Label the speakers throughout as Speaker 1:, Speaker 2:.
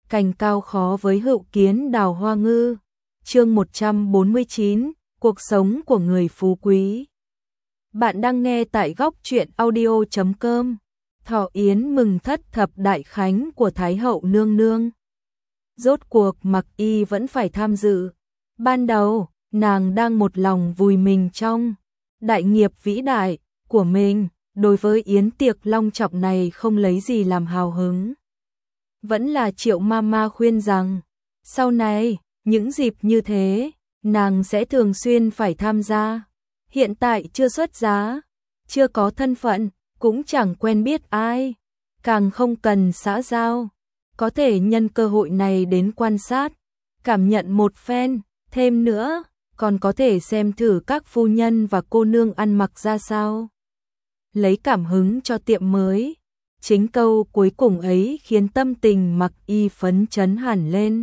Speaker 1: cành cao khó với hữu kiến đào hoa ngư. Chương 149, cuộc sống của người phú quý. Bạn đang nghe tại góc truyện audio.com. Thọ yến mừng thất thập đại khánh của Thái hậu nương nương. Rốt cuộc Mặc Y vẫn phải tham dự. Ban đầu, nàng đang một lòng vùi mình trong đại nghiệp vĩ đại của mình, đối với yến tiệc long trọng này không lấy gì làm hào hứng. Vẫn là Triệu Mama khuyên rằng, sau này, những dịp như thế, nàng sẽ thường xuyên phải tham gia. Hiện tại chưa xuất giá, chưa có thân phận, cũng chẳng quen biết ai, càng không cần xã giao, có thể nhân cơ hội này đến quan sát, cảm nhận một phen, thêm nữa, còn có thể xem thử các phu nhân và cô nương ăn mặc ra sao. Lấy cảm hứng cho tiệm mới, chính câu cuối cùng ấy khiến tâm tình Mặc Y phấn chấn hẳn lên.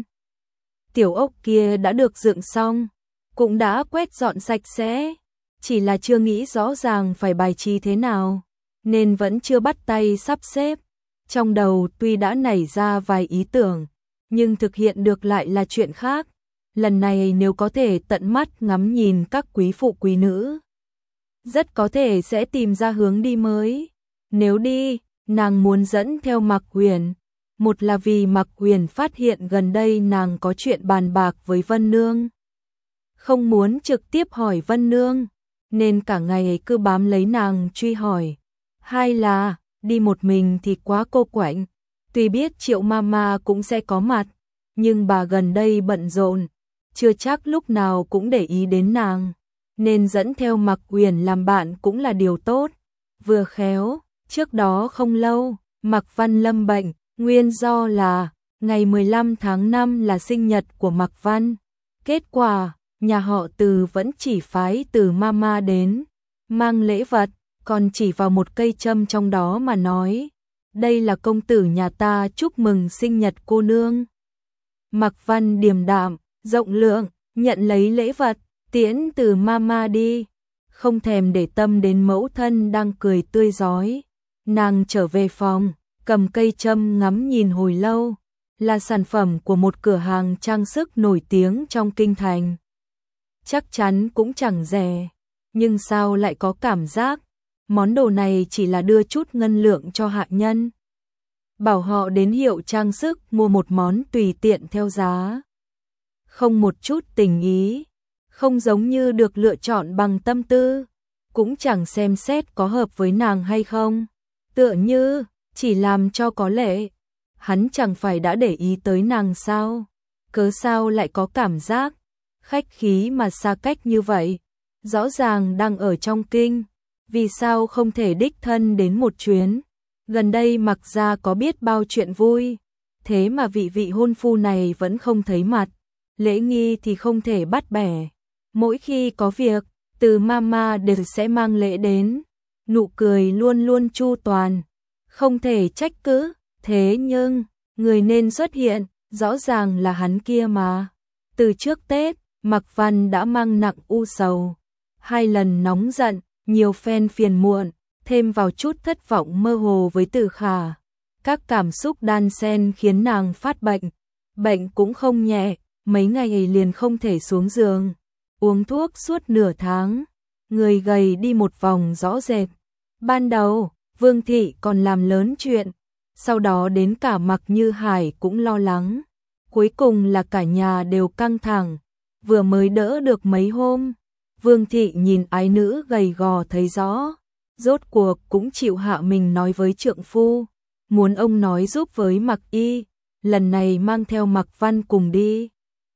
Speaker 1: Tiểu ốc kia đã được dựng xong, cũng đã quét dọn sạch sẽ, chỉ là chưa nghĩ rõ ràng phải bài trí thế nào, nên vẫn chưa bắt tay sắp xếp. Trong đầu tuy đã nảy ra vài ý tưởng, nhưng thực hiện được lại là chuyện khác. Lần này nếu có thể tận mắt ngắm nhìn các quý phụ quý nữ, rất có thể sẽ tìm ra hướng đi mới. Nếu đi, nàng muốn dẫn theo Mạc Huyền. Một là vì Mạc Huyền phát hiện gần đây nàng có chuyện bàn bạc với Vân Nương, không muốn trực tiếp hỏi Vân Nương, nên cả ngày ấy cứ bám lấy nàng truy hỏi. Hai là, đi một mình thì quá cô quạnh. Tuy biết Triệu Mama cũng sẽ có mặt, nhưng bà gần đây bận rộn, chưa chắc lúc nào cũng để ý đến nàng, nên dẫn theo Mạc Huyền làm bạn cũng là điều tốt. Vừa khéo, trước đó không lâu, Mạc Văn lâm bệnh, nguyên do là ngày 15 tháng 5 là sinh nhật của Mạc Văn. Kết quả, nhà họ Từ vẫn chỉ phái Từ Mama đến mang lễ vật, còn chỉ vào một cây châm trong đó mà nói, đây là công tử nhà ta chúc mừng sinh nhật cô nương. Mạc Văn điềm đạm, rộng lượng, nhận lấy lễ vật, tiễn Từ Mama đi, không thèm để tâm đến mẫu thân đang cười tươi rói. Nàng trở về phòng, cầm cây châm ngắm nhìn hồi lâu, là sản phẩm của một cửa hàng trang sức nổi tiếng trong kinh thành. Chắc chắn cũng chẳng rẻ, nhưng sao lại có cảm giác món đồ này chỉ là đưa chút ngân lượng cho hạ nhân, bảo họ đến hiệu trang sức mua một món tùy tiện theo giá, không một chút tình ý, không giống như được lựa chọn bằng tâm tư, cũng chẳng xem xét có hợp với nàng hay không, tựa như chỉ làm cho có lệ. Hắn chẳng phải đã để ý tới nàng sao? Cớ sao lại có cảm giác khách khí mà xa cách như vậy? Rõ ràng đang ở trong kinh, vì sao không thể đích thân đến một chuyến? Gần đây Mặc gia có biết bao chuyện vui, thế mà vị hôn phu này vẫn không thấy mặt. Lễ nghi thì không thể bắt bẻ. Mỗi khi có việc, Từ Mama đều sẽ mang lễ đến, nụ cười luôn luôn chu toàn, không thể trách cứ. Thế nhưng, người nên xuất hiện, rõ ràng là hắn kia mà. Từ trước Tết, Mạc Văn đã mang nặng u sầu. 2 lần nóng giận, nhiều phen phiền muộn, thêm vào chút thất vọng mơ hồ với Từ Khả. Các cảm xúc đan xen khiến nàng phát bệnh. Bệnh cũng không nhẹ, mấy ngày liền không thể xuống giường. Uống thuốc suốt nửa tháng, người gầy đi một vòng rõ rệt. Ban đầu, Vương Thị còn làm lớn chuyện. Sau đó đến cả Mạc Như Hải cũng lo lắng. Cuối cùng là cả nhà đều căng thẳng. Vừa mới đỡ được mấy hôm, Vương Thị nhìn ái nữ gầy gò thấy rõ. Rốt cuộc cũng chịu hạ mình nói với trượng phu, muốn ông nói giúp với Mặc Y, lần này mang theo Mạc Văn cùng đi.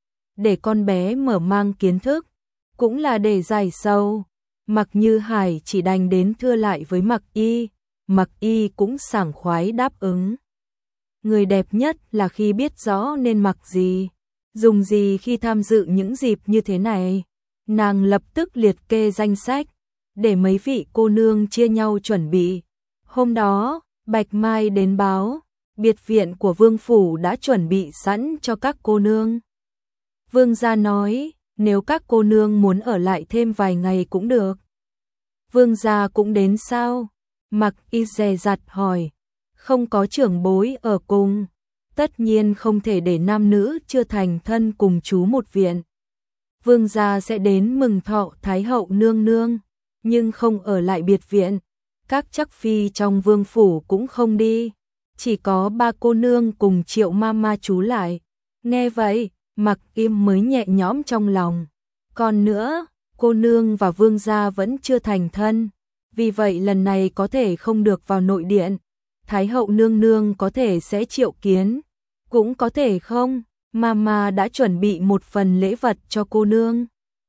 Speaker 1: Để con bé mở mang kiến thức, cũng là để giải sầu. Mạc Như Hải chỉ đành đến thưa lại với Mạc Y. Mạc Y cũng sảng khoái đáp ứng. Người đẹp nhất là khi biết rõ nên mặc gì, dùng gì khi tham dự những dịp như thế này. Nàng lập tức liệt kê danh sách, để mấy vị cô nương chia nhau chuẩn bị. Hôm đó, Bạch Mai đến báo, biệt viện của Vương Phủ đã chuẩn bị sẵn cho các cô nương. Vương gia nói, nếu các cô nương muốn ở lại thêm vài ngày cũng được. Vương gia cũng đến sao? Mạc Y dè dặt hỏi, không có trưởng bối ở cùng. tất nhiên không thể để nam nữ chưa thành thân cùng chú một viện. Vương gia sẽ đến mừng thọ Thái hậu nương nương, nhưng không ở lại biệt viện. Các chắc phi trong vương phủ cũng không đi, chỉ có ba cô nương cùng Triệu Mama trú lại. Nghe vậy, Mặc Im mới nhẹ nhõm trong lòng. Còn nữa, cô nương và vương gia vẫn chưa thành thân, vì vậy lần này có thể không được vào nội điện. Thái hậu nương nương có thể sẽ triệu kiến, cũng có thể không. Mama đã chuẩn bị một phần lễ vật cho cô nương.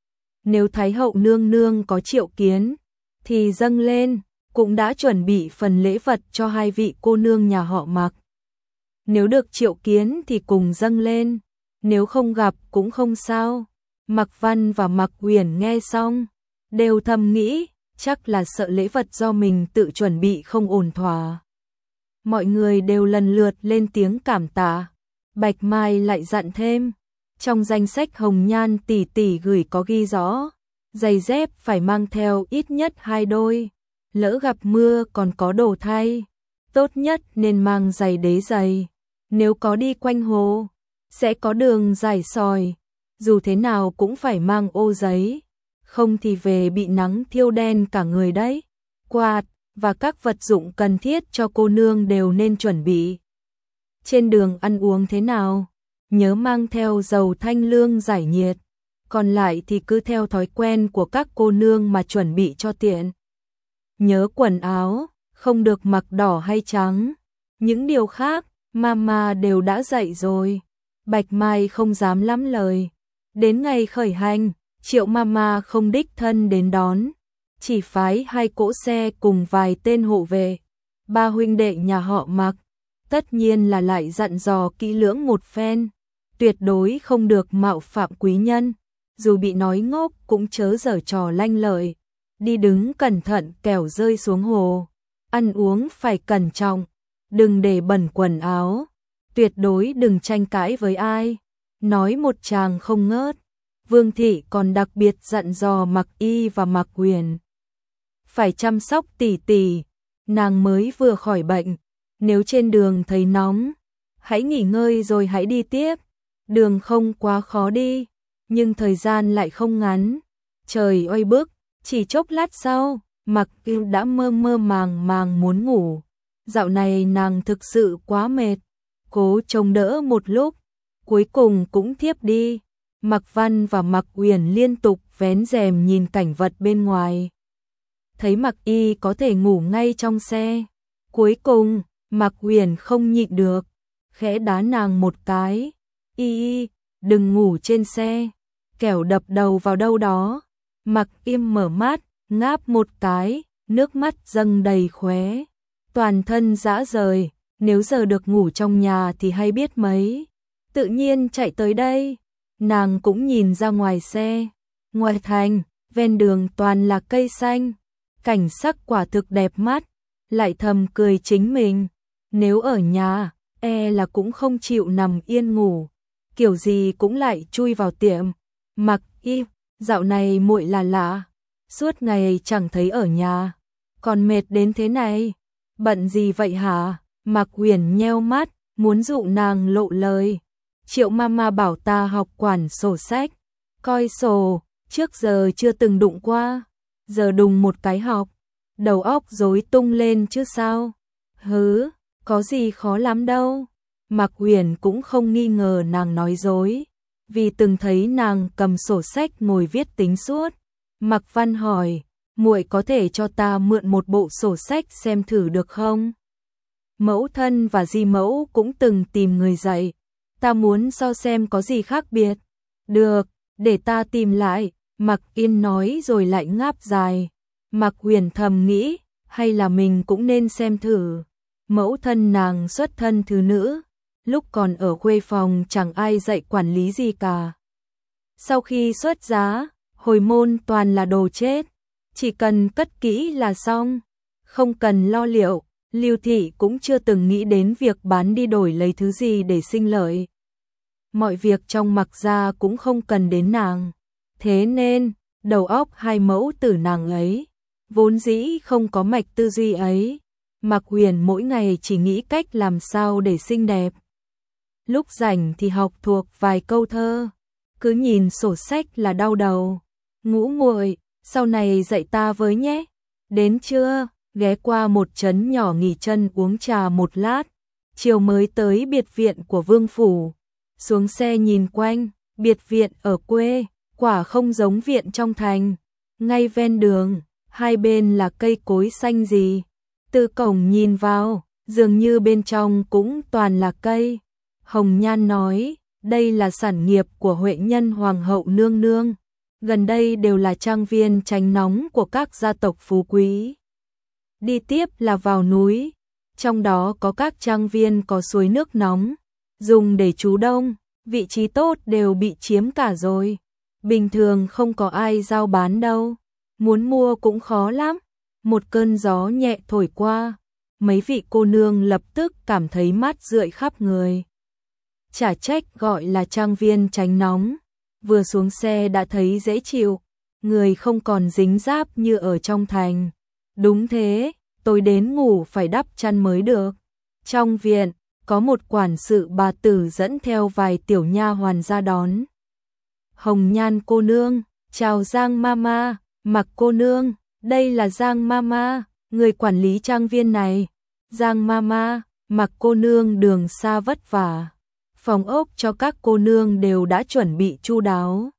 Speaker 1: Nếu Thái hậu nương nương có triệu kiến, thì dâng lên, cũng đã chuẩn bị phần lễ vật cho hai vị cô nương nhà họ Mặc. Nếu được triệu kiến thì cùng dâng lên, nếu không gặp cũng không sao. Mặc Văn và Mặc Huyền nghe xong, đều thầm nghĩ, chắc là sợ lễ vật do mình tự chuẩn bị không ổn thỏa. Mọi người đều lần lượt lên tiếng cảm tạ. Bạch Mai lại dặn thêm, trong danh sách Hồng Nhan tỷ tỷ gửi có ghi rõ, giày dép phải mang theo ít nhất 2 đôi, lỡ gặp mưa còn có đồ thay, tốt nhất nên mang giày đế giày, nếu có đi quanh hồ, sẽ có đường dài sỏi, dù thế nào cũng phải mang ô giấy, không thì về bị nắng thiêu đen cả người đấy. Quạt và các vật dụng cần thiết cho cô nương đều nên chuẩn bị. Trên đường ăn uống thế nào, nhớ mang theo dầu thanh lương giải nhiệt, còn lại thì cứ theo thói quen của các cô nương mà chuẩn bị cho tiện. Nhớ quần áo, không được mặc đỏ hay trắng, những điều khác, Mama đều đã dạy rồi. Bạch Mai không dám lắm lời. Đến ngày khởi hành, Triệu Mama không đích thân đến đón, chỉ phái 2 cỗ xe cùng vài tên hộ vệ. Ba huynh đệ nhà họ Mặc, tất nhiên là lại dặn dò kỹ lưỡng một phen, tuyệt đối không được mạo phạm quý nhân, dù bị nói ngốc cũng chớ giở trò lanh lợi, đi đứng cẩn thận kẻo rơi xuống hồ, ăn uống phải cẩn trọng, đừng để bẩn quần áo, tuyệt đối đừng tranh cãi với ai, nói một tràng không ngớt. Vương thị còn đặc biệt dặn dò Mặc Y và Mặc Huyền phải chăm sóc tỷ tỷ, nàng mới vừa khỏi bệnh, nếu trên đường thấy nóng, hãy nghỉ ngơi rồi hãy đi tiếp, đường không quá khó đi, nhưng thời gian lại không ngắn, trời oi bức, chỉ chốc lát sau, Mặc Y đã mơ mơ màng màng muốn ngủ, dạo này nàng thực sự quá mệt, cố chống đỡ một lúc, cuối cùng cũng thiếp đi. Mặc Văn và Mặc Huyền liên tục vén rèm nhìn cảnh vật bên ngoài. Thấy Mặc Y có thể ngủ ngay trong xe. Cuối cùng, Mặc Huyền không nhịn được, khẽ đá nàng một cái. Y, đừng ngủ trên xe, kẻo đập đầu vào đâu đó. Mặc Im mở mắt, ngáp một cái, nước mắt dâng đầy khóe. Toàn thân rã rời, nếu giờ được ngủ trong nhà thì hay biết mấy. Tự nhiên chạy tới đây. Nàng cũng nhìn ra ngoài xe, ngoài thành, ven đường toàn là cây xanh, cảnh sắc quả thực đẹp mắt, lại thầm cười chính mình, nếu ở nhà, là cũng không chịu nằm yên ngủ, kiểu gì cũng lại chui vào tiệm. Mặc Y, dạo này muội là lạ, suốt ngày chẳng thấy ở nhà, còn mệt đến thế này, bận gì vậy hả? Mặc Huyền nheo mắt, muốn dụ nàng lộ lời. Triệu Mama bảo ta học quản sổ sách, coi sổ, trước giờ chưa từng đụng qua, giờ đùng một cái học, đầu óc rối tung lên chứ sao. Hứ, có gì khó lắm đâu. Mặc Huyền cũng không nghi ngờ nàng nói dối, vì từng thấy nàng cầm sổ sách ngồi viết tính suốt. Mặc Văn hỏi, muội có thể cho ta mượn một bộ sổ sách xem thử được không? Mẫu thân và di mẫu cũng từng tìm người dạy. Ta muốn so xem có gì khác biệt. Được, để ta tìm lại, Mặc Yên nói rồi lại ngáp dài. Mặc Huyền thầm nghĩ, hay là mình cũng nên xem thử. Mẫu thân nàng xuất thân thứ nữ, lúc còn ở khuê phòng chẳng ai dạy quản lý gì cả. Sau khi xuất giá, hồi môn toàn là đồ chết, chỉ cần cất kỹ là xong, không cần lo liệu. Lưu Thị cũng chưa từng nghĩ đến việc bán đi đổi lấy thứ gì để sinh lợi. Mọi việc trong Mặc gia cũng không cần đến nàng. Thế nên, đầu óc hai mẫu tử nàng ấy, vốn dĩ không có mạch tư duy ấy. Mặc Huyền mỗi ngày chỉ nghĩ cách làm sao để xinh đẹp. lúc rảnh thì học thuộc vài câu thơ, cứ nhìn sổ sách là đau đầu. Ngũ muội, sau này dạy ta với nhé. Đến trưa, ghé qua một trấn nhỏ nghỉ chân uống trà một lát, chiều mới tới biệt viện của vương phủ. Xuống xe nhìn quanh, biệt viện ở quê, quả không giống viện trong thành. Ngay ven đường, hai bên là cây cối xanh gì. Từ cổng nhìn vào, dường như bên trong cũng toàn là cây. Hồng Nhan nói, đây là sản nghiệp của huệ nhân hoàng hậu nương nương. Gần đây đều là trang viên tránh nóng của các gia tộc phú quý. Đi tiếp là vào núi, trong đó có các trang viên có suối nước nóng, dùng để trú đông, vị trí tốt đều bị chiếm cả rồi. Bình thường không có ai giao bán đâu, muốn mua cũng khó lắm. Một cơn gió nhẹ thổi qua, mấy vị cô nương lập tức cảm thấy mát rượi khắp người. Chả trách gọi là trang viên tránh nóng, vừa xuống xe đã thấy dễ chịu, người không còn dính dáp như ở trong thành. Đúng thế, tôi đến ngủ phải đắp chăn mới được. Trong viện, có một quản sự bà tử dẫn theo vài tiểu nha hoàn ra đón. Hồng Nhan cô nương, chào Giang Mama, Mặc cô nương, đây là Giang Mama, người quản lý trang viên này. Giang Mama, Mặc cô nương đường xa vất vả. Phòng ốc cho các cô nương đều đã chuẩn bị chu đáo.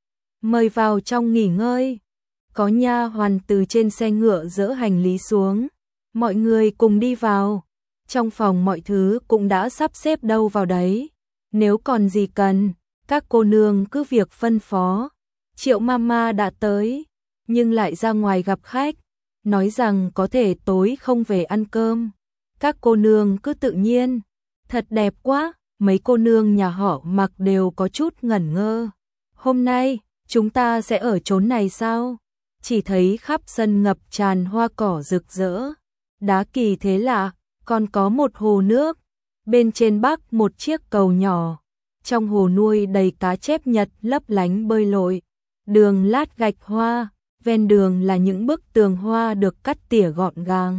Speaker 1: Mời vào trong nghỉ ngơi. Có nha hoàn từ trên xe ngựa dỡ hành lý xuống. Mọi người cùng đi vào. Trong phòng mọi thứ cũng đã sắp xếp đâu vào đấy. Nếu còn gì cần, các cô nương cứ việc phân phó. Triệu Mama đã tới, nhưng lại ra ngoài gặp khách, nói rằng có thể tối không về ăn cơm. Các cô nương cứ tự nhiên. Thật đẹp quá, mấy cô nương nhà họ Mặc đều có chút ngẩn ngơ. Hôm nay, chúng ta sẽ ở chốn này sao? Chỉ thấy khắp sân ngập tràn hoa cỏ rực rỡ. Đá kỳ thế lạ, còn có một hồ nước. Bên trên bắc một chiếc cầu nhỏ. Trong hồ nuôi đầy cá chép Nhật lấp lánh bơi lội. Đường lát gạch hoa, ven đường là những bức tường hoa được cắt tỉa gọn gàng.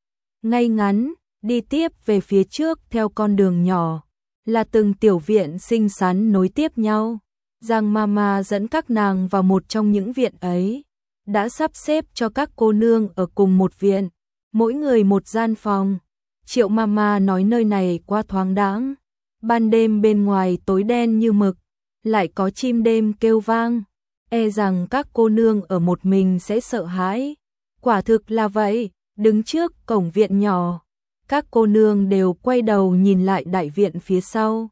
Speaker 1: Ngay ngắn, đi tiếp về phía trước theo con đường nhỏ, là từng tiểu viện xinh xắn nối tiếp nhau. Giang Mama dẫn các nàng vào một trong những viện ấy, đã sắp xếp cho các cô nương ở cùng một viện, mỗi người một gian phòng. Triệu Mama nói nơi này quá thoáng đãng, ban đêm bên ngoài tối đen như mực, lại có chim đêm kêu vang, e rằng các cô nương ở một mình sẽ sợ hãi. Quả thực là vậy, đứng trước cổng viện nhỏ, các cô nương đều quay đầu nhìn lại đại viện phía sau.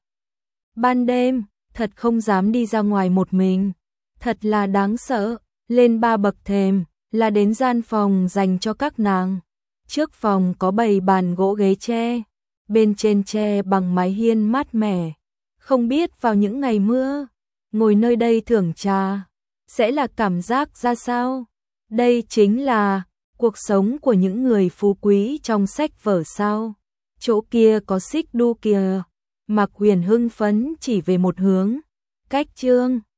Speaker 1: Ban đêm, thật không dám đi ra ngoài một mình, thật là đáng sợ. Lên 3 bậc thềm là đến gian phòng dành cho các nàng. Trước phòng có bày bàn gỗ ghế tre, bên trên tre bằng mái hiên mát mẻ. Không biết vào những ngày mưa, ngồi nơi đây thưởng trà, sẽ là cảm giác ra sao? Đây chính là cuộc sống của những người phú quý trong sách vở sao? Chỗ kia có xích đu kìa. Mạc Huyền hưng phấn chỉ về một hướng. Cách Trương